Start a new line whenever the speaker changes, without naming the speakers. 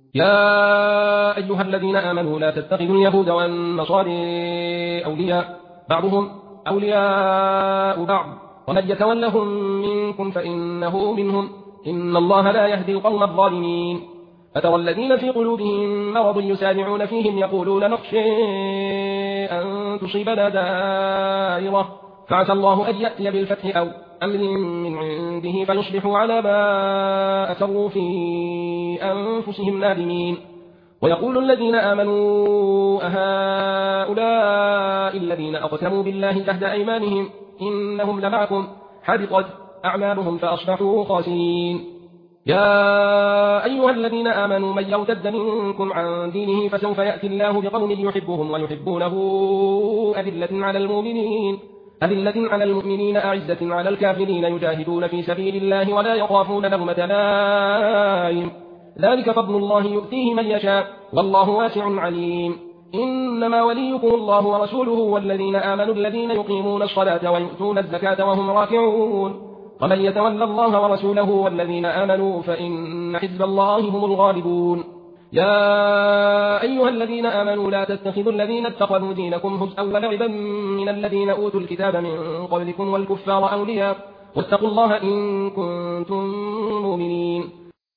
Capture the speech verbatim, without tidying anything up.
يا أيها الذين آمنوا لا تتخذوا اليهود والنصارى أولياء بعضهم أولياء بعض ومن يتولهم منكم فإنه منهم إن الله لا يهدي القوم الظالمين فترى الذين في قلوبهم مرض يسارعون فيهم يقولون نخشى أن تصيبنا دائرة فعسى الله أن يأتي بالفتح أو أمر من عنده فيصبحوا على ما أسروا في أنفسهم نادمين ويقول الذين آمنوا أهؤلاء الذين أقسموا بالله جهد أيمانهم إنهم لمعكم حبطت أعمالهم فأصبحوا خاسرين يا أيها الذين آمنوا من يرتد منكم عن دينه فسوف يأتي الله بقوم يحبهم ويحبونه أذلة على المؤمنين أذلة على المؤمنين أعزة على الكافرين يجاهدون في سبيل الله ولا يخافون لومة لائم ذلك فضل الله يؤتيه من يشاء والله واسع عليم إنما وليكم الله ورسوله والذين آمنوا الذين يقيمون الصلاة ويؤتون الزكاة وهم راكعون ومن يتولى الله ورسوله والذين آمنوا فإن حزب الله هم الغالبون يا أيها الذين آمنوا لا تتخذوا الذين اتخذوا دينكم هزءا ولعبا من الذين أوتوا الكتاب من قبلكم والكفار أولياء واتقوا الله إن كنتم مؤمنين